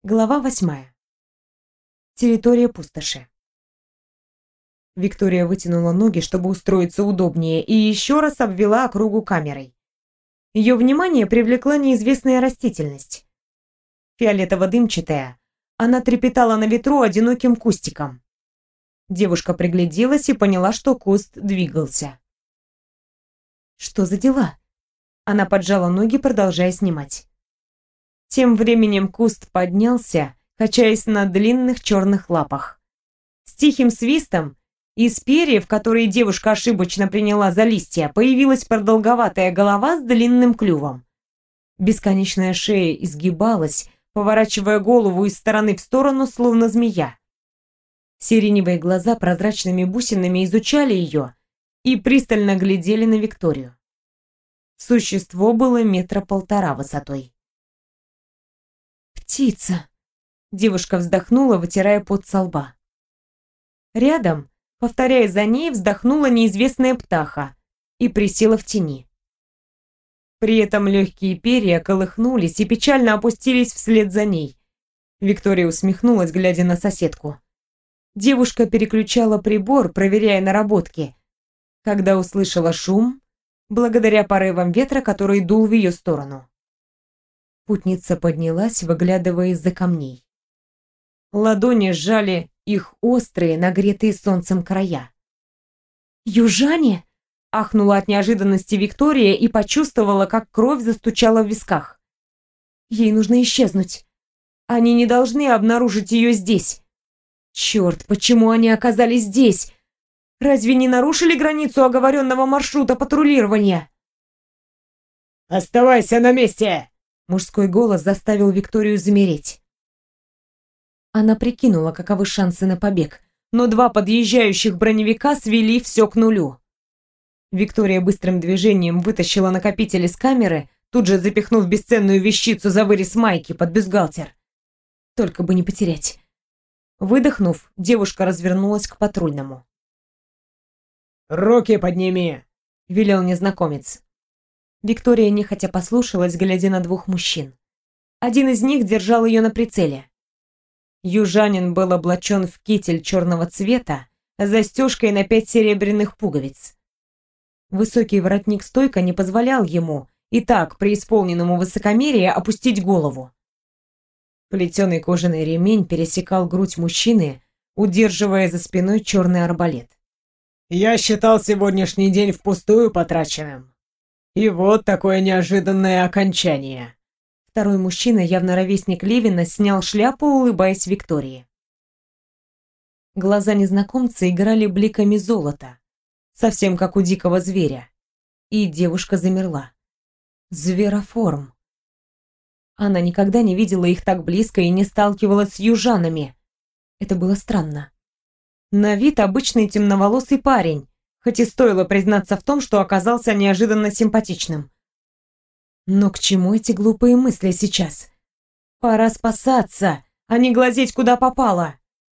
Глава 8. Территория пустоши. Виктория вытянула ноги, чтобы устроиться удобнее, и еще раз обвела округу камерой. Ее внимание привлекла неизвестная растительность. Фиолетово-дымчатая, она трепетала на ветру одиноким кустиком. Девушка пригляделась и поняла, что куст двигался. Что за дела? Она поджала ноги, продолжая снимать. Тем временем куст поднялся, качаясь на длинных черных лапах. С тихим свистом из перьев, которые девушка ошибочно приняла за листья, появилась продолговатая голова с длинным клювом. Бесконечная шея изгибалась, поворачивая голову из стороны в сторону, словно змея. Сиреневые глаза прозрачными бусинами изучали ее и пристально глядели на Викторию. Существо было 1,5 метра высотой. «Птица!» — девушка вздохнула, вытирая пот со лба. Рядом, повторяя за ней, вздохнула неизвестная птаха и присела в тени. При этом легкие перья колыхнулись и печально опустились вслед за ней. Виктория усмехнулась, глядя на соседку. Девушка переключала прибор, проверяя наработки, когда услышала шум, благодаря порывам ветра, который дул в ее сторону. Путница поднялась, выглядывая из-за камней. Ладони сжали их острые, нагретые солнцем края. «Южане?» — ахнула от неожиданности Виктория и почувствовала, как кровь застучала в висках. Ей нужно исчезнуть. Они не должны обнаружить ее здесь. Черт, почему они оказались здесь? Разве не нарушили границу оговоренного маршрута патрулирования? «Оставайся на месте!» Мужской голос заставил Викторию замереть. Она прикинула, каковы шансы на побег, но 2 подъезжающих броневика свели все к нулю. Виктория быстрым движением вытащила накопитель из камеры, тут же запихнув бесценную вещицу за вырез майки под бюстгальтер. Только бы не потерять. Выдохнув, девушка развернулась к патрульному. «Руки подними!» — велел незнакомец. Виктория нехотя послушалась, глядя на 2 мужчин. Один из них держал ее на прицеле. Южанин был облачен в китель черного цвета с застежкой на 5 серебряных пуговиц. Высокий воротник-стойка не позволял ему, и так, преисполненному высокомерия, опустить голову. Плетеный кожаный ремень пересекал грудь мужчины, удерживая за спиной черный арбалет. «Я считал сегодняшний день впустую потраченным. И вот такое неожиданное окончание». Второй мужчина, явно ровесник Левина, снял шляпу, улыбаясь Виктории. Глаза незнакомца играли бликами золота, совсем как у дикого зверя. И девушка замерла. Звероформ. Она никогда не видела их так близко и не сталкивалась с южанами. Это было странно. На вид обычный темноволосый парень, хоть и стоило признаться в том, что оказался неожиданно симпатичным. Но к чему эти глупые мысли сейчас? Пора спасаться, а не глазеть куда попало.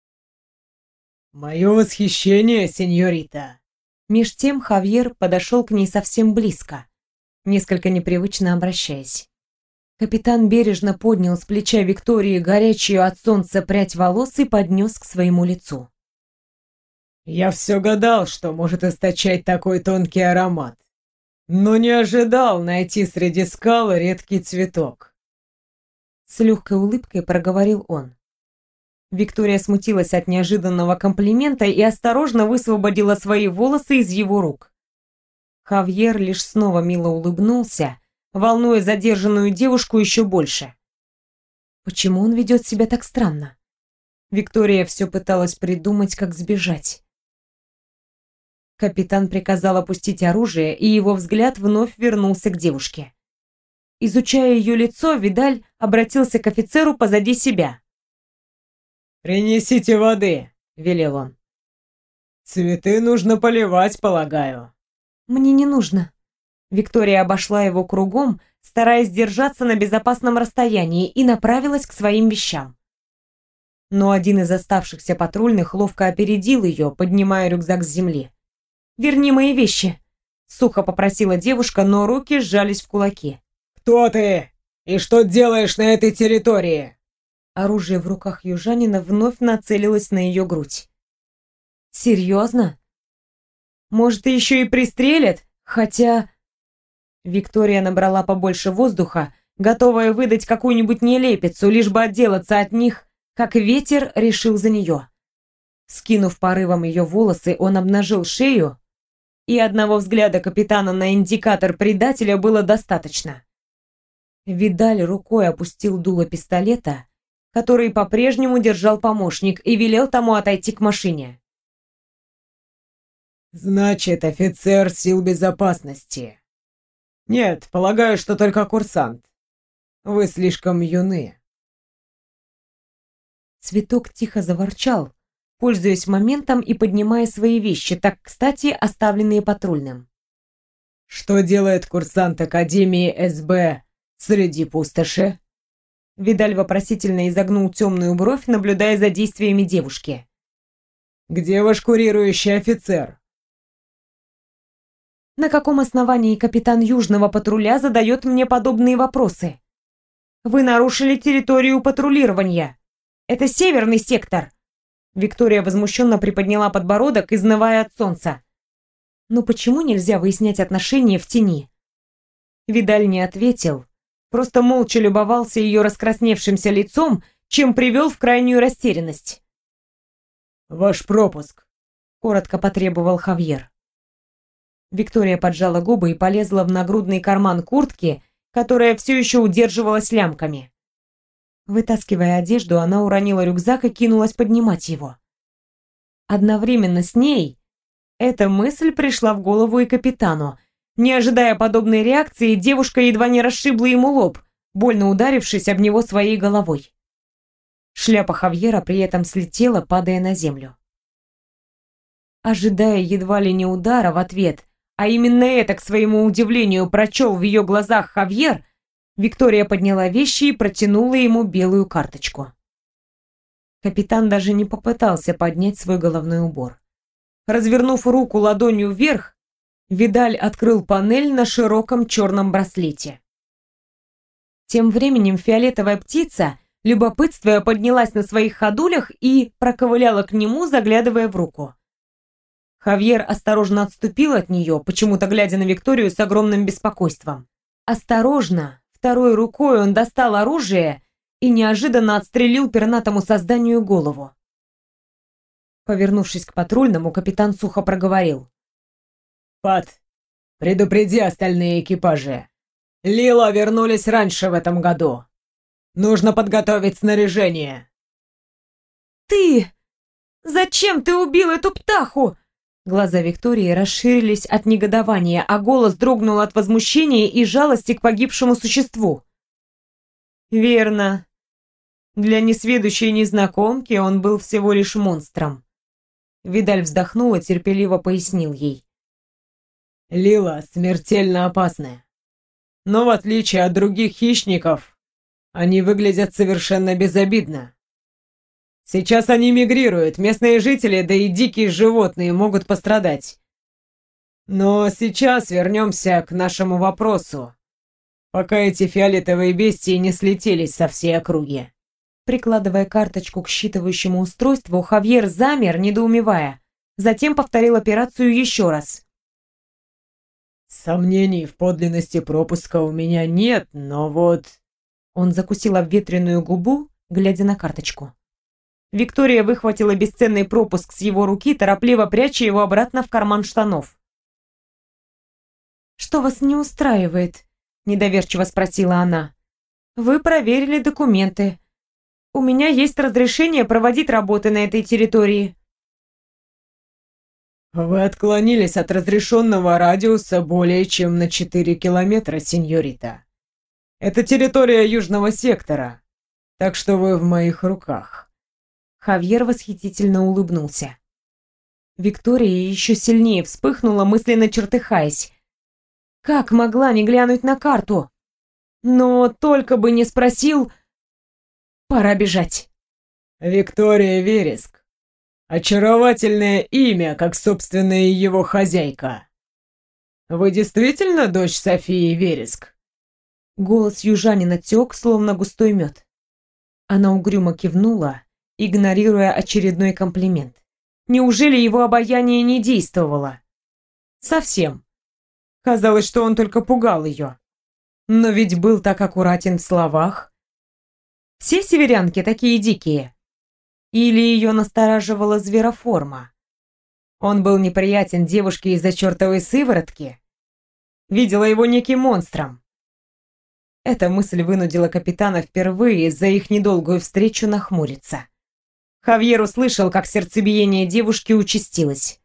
«Мое восхищение, сеньорита!» Меж тем Хавьер подошел к ней совсем близко, несколько непривычно обращаясь. Капитан бережно поднял с плеча Виктории горячую от солнца прядь волос и поднес к своему лицу. «Я все гадал, что может источать такой тонкий аромат, но не ожидал найти среди скал редкий цветок». С легкой улыбкой проговорил он. Виктория смутилась от неожиданного комплимента и осторожно высвободила свои волосы из его рук. Хавьер лишь снова мило улыбнулся, волнуя задержанную девушку еще больше. Почему он ведет себя так странно? Виктория все пыталась придумать, как сбежать. Капитан приказал опустить оружие, и его взгляд вновь вернулся к девушке. Изучая ее лицо, Видаль обратился к офицеру позади себя. «Принесите воды», — велел он. «Цветы нужно поливать, полагаю». «Мне не нужно». Виктория обошла его кругом, стараясь держаться на безопасном расстоянии, и направилась к своим вещам. Но один из оставшихся патрульных ловко опередил ее, поднимая рюкзак с земли. «Верни мои вещи», — сухо попросила девушка, но руки сжались в кулаки. «Кто ты? И что делаешь на этой территории?» Оружие в руках южанина вновь нацелилось на ее грудь. Серьезно? Может, еще и пристрелят? Хотя... Виктория набрала побольше воздуха, готовая выдать какую-нибудь нелепицу, лишь бы отделаться от них, как ветер решил за нее. Скинув порывом ее волосы, он обнажил шею, и одного взгляда капитана на индикатор предателя было достаточно. Видаль рукой опустил дуло пистолета, который по-прежнему держал помощник, и велел тому отойти к машине. «Значит, офицер сил безопасности. Нет, полагаю, что только курсант. Вы слишком юны». Цветок тихо заворчал, пользуясь моментом и поднимая свои вещи, так кстати оставленные патрульным. «Что делает курсант Академии СБ среди пустоши?» Видаль вопросительно изогнул темную бровь, наблюдая за действиями девушки. «Где ваш курирующий офицер?» На каком основании капитан Южного патруля задает мне подобные вопросы? Вы нарушили территорию патрулирования. Это северный сектор. Виктория возмущенно приподняла подбородок, изнывая от солнца. Но почему нельзя выяснять отношения в тени? Видаль не ответил, просто молча любовался ее раскрасневшимся лицом, чем привел в крайнюю растерянность. «Ваш пропуск», — коротко потребовал Хавьер. Виктория поджала губы и полезла в нагрудный карман куртки, которая все еще удерживалась лямками. Вытаскивая одежду, она уронила рюкзак и кинулась поднимать его. Одновременно с ней эта мысль пришла в голову и капитану. Не ожидая подобной реакции, девушка едва не расшибла ему лоб, больно ударившись об него своей головой. Шляпа Хавьера при этом слетела, падая на землю. Ожидая едва ли не удара в ответ, а именно это, к своему удивлению, прочел в ее глазах Хавьер, Виктория подняла вещи и протянула ему белую карточку. Капитан даже не попытался поднять свой головной убор. Развернув руку ладонью вверх, Видаль открыл панель на широком черном браслете. Тем временем фиолетовая птица, любопытствуя, поднялась на своих ходулях и проковыляла к нему, заглядывая в руку. Хавьер осторожно отступил от нее, почему-то глядя на Викторию с огромным беспокойством. Осторожно, второй рукой он достал оружие и неожиданно отстрелил пернатому созданию голову. Повернувшись к патрульному, капитан сухо проговорил. «Пат, предупреди остальные экипажи. Лила вернулись раньше в этом году. Нужно подготовить снаряжение». «Ты! Зачем ты убил эту птаху?» Глаза Виктории расширились от негодования, а голос дрогнул от возмущения и жалости к погибшему существу. Верно. Для несведущей незнакомки он был всего лишь монстром. Видаль вздохнул и терпеливо пояснил ей. «Лила смертельно опасная. Но в отличие от других хищников, они выглядят совершенно безобидно. Сейчас они мигрируют, местные жители, да и дикие животные могут пострадать. Но сейчас вернемся к нашему вопросу, пока эти фиолетовые бестии не слетелись со всей округи». Прикладывая карточку к считывающему устройству, Хавьер замер, недоумевая. Затем повторил операцию еще раз. «Сомнений в подлинности пропуска у меня нет, но вот...» Он закусил обветренную губу, глядя на карточку. Виктория выхватила бесценный пропуск с его руки, торопливо пряча его обратно в карман штанов. «Что вас не устраивает?» – недоверчиво спросила она. «Вы проверили документы. У меня есть разрешение проводить работы на этой территории». «Вы отклонились от разрешенного радиуса более чем на 4 километра, сеньорита. Это территория Южного сектора, так что вы в моих руках». Хавьер восхитительно улыбнулся. Виктория еще сильнее вспыхнула, мысленно чертыхаясь. Как могла не глянуть на карту? Но только бы не спросил... Пора бежать. «Виктория Вереск. Очаровательное имя, как собственная его хозяйка. Вы действительно дочь Софии Вереск?» Голос южанина тек, словно густой мед. Она угрюмо кивнула, игнорируя очередной комплимент. Неужели его обаяние не действовало? Совсем. Казалось, что он только пугал ее. Но ведь был так аккуратен в словах. Все северянки такие дикие? Или ее настораживала звероформа? Он был неприятен девушке из-за чертовой сыворотки? Видела его неким монстром? Эта мысль вынудила капитана впервые за их недолгую встречу нахмуриться. Хавьер услышал, как сердцебиение девушки участилось.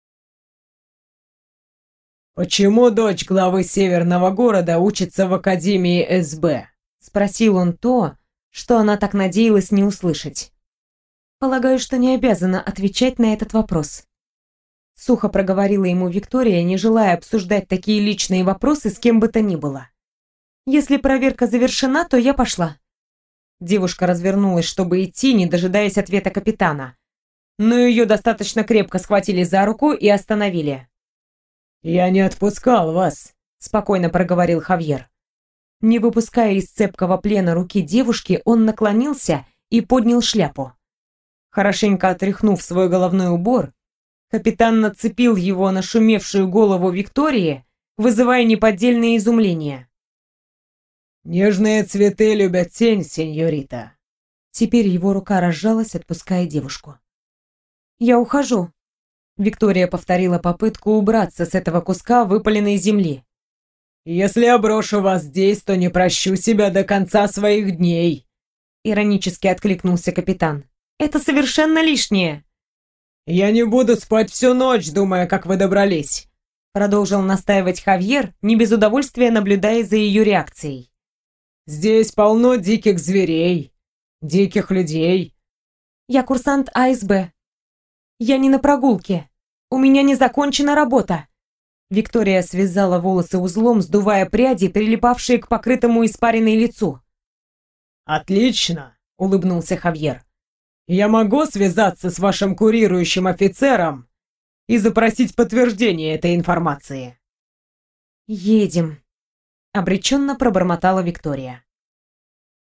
«Почему дочь главы северного города учится в Академии СБ?» — спросил он то, что она так надеялась не услышать. «Полагаю, что не обязана отвечать на этот вопрос». Сухо проговорила ему Виктория, не желая обсуждать такие личные вопросы с кем бы то ни было. «Если проверка завершена, то я пошла». Девушка развернулась, чтобы идти, не дожидаясь ответа капитана. Но ее достаточно крепко схватили за руку и остановили. «Я не отпускал вас», — спокойно проговорил Хавьер. Не выпуская из цепкого плена руки девушки, он наклонился и поднял шляпу. Хорошенько отряхнув свой головной убор, капитан нацепил его на шумевшую голову Виктории, вызывая неподдельное изумление. «Нежные цветы любят тень, сеньорита». Теперь его рука разжалась, отпуская девушку. «Я ухожу», — Виктория повторила попытку убраться с этого куска выпаленной земли. «Если я брошу вас здесь, то не прощу себя до конца своих дней», — иронически откликнулся капитан. «Это совершенно лишнее». «Я не буду спать всю ночь, думая, как вы добрались», — продолжил настаивать Хавьер, не без удовольствия наблюдая за ее реакцией. «Здесь полно диких зверей, диких людей». «Я курсант АСБ. Я не на прогулке. У меня не закончена работа». Виктория связала волосы узлом, сдувая пряди, прилипавшие к покрытому испаренной лицу. «Отлично», — улыбнулся Хавьер. «Я могу связаться с вашим курирующим офицером и запросить подтверждение этой информации». «Едем», — обреченно пробормотала Виктория.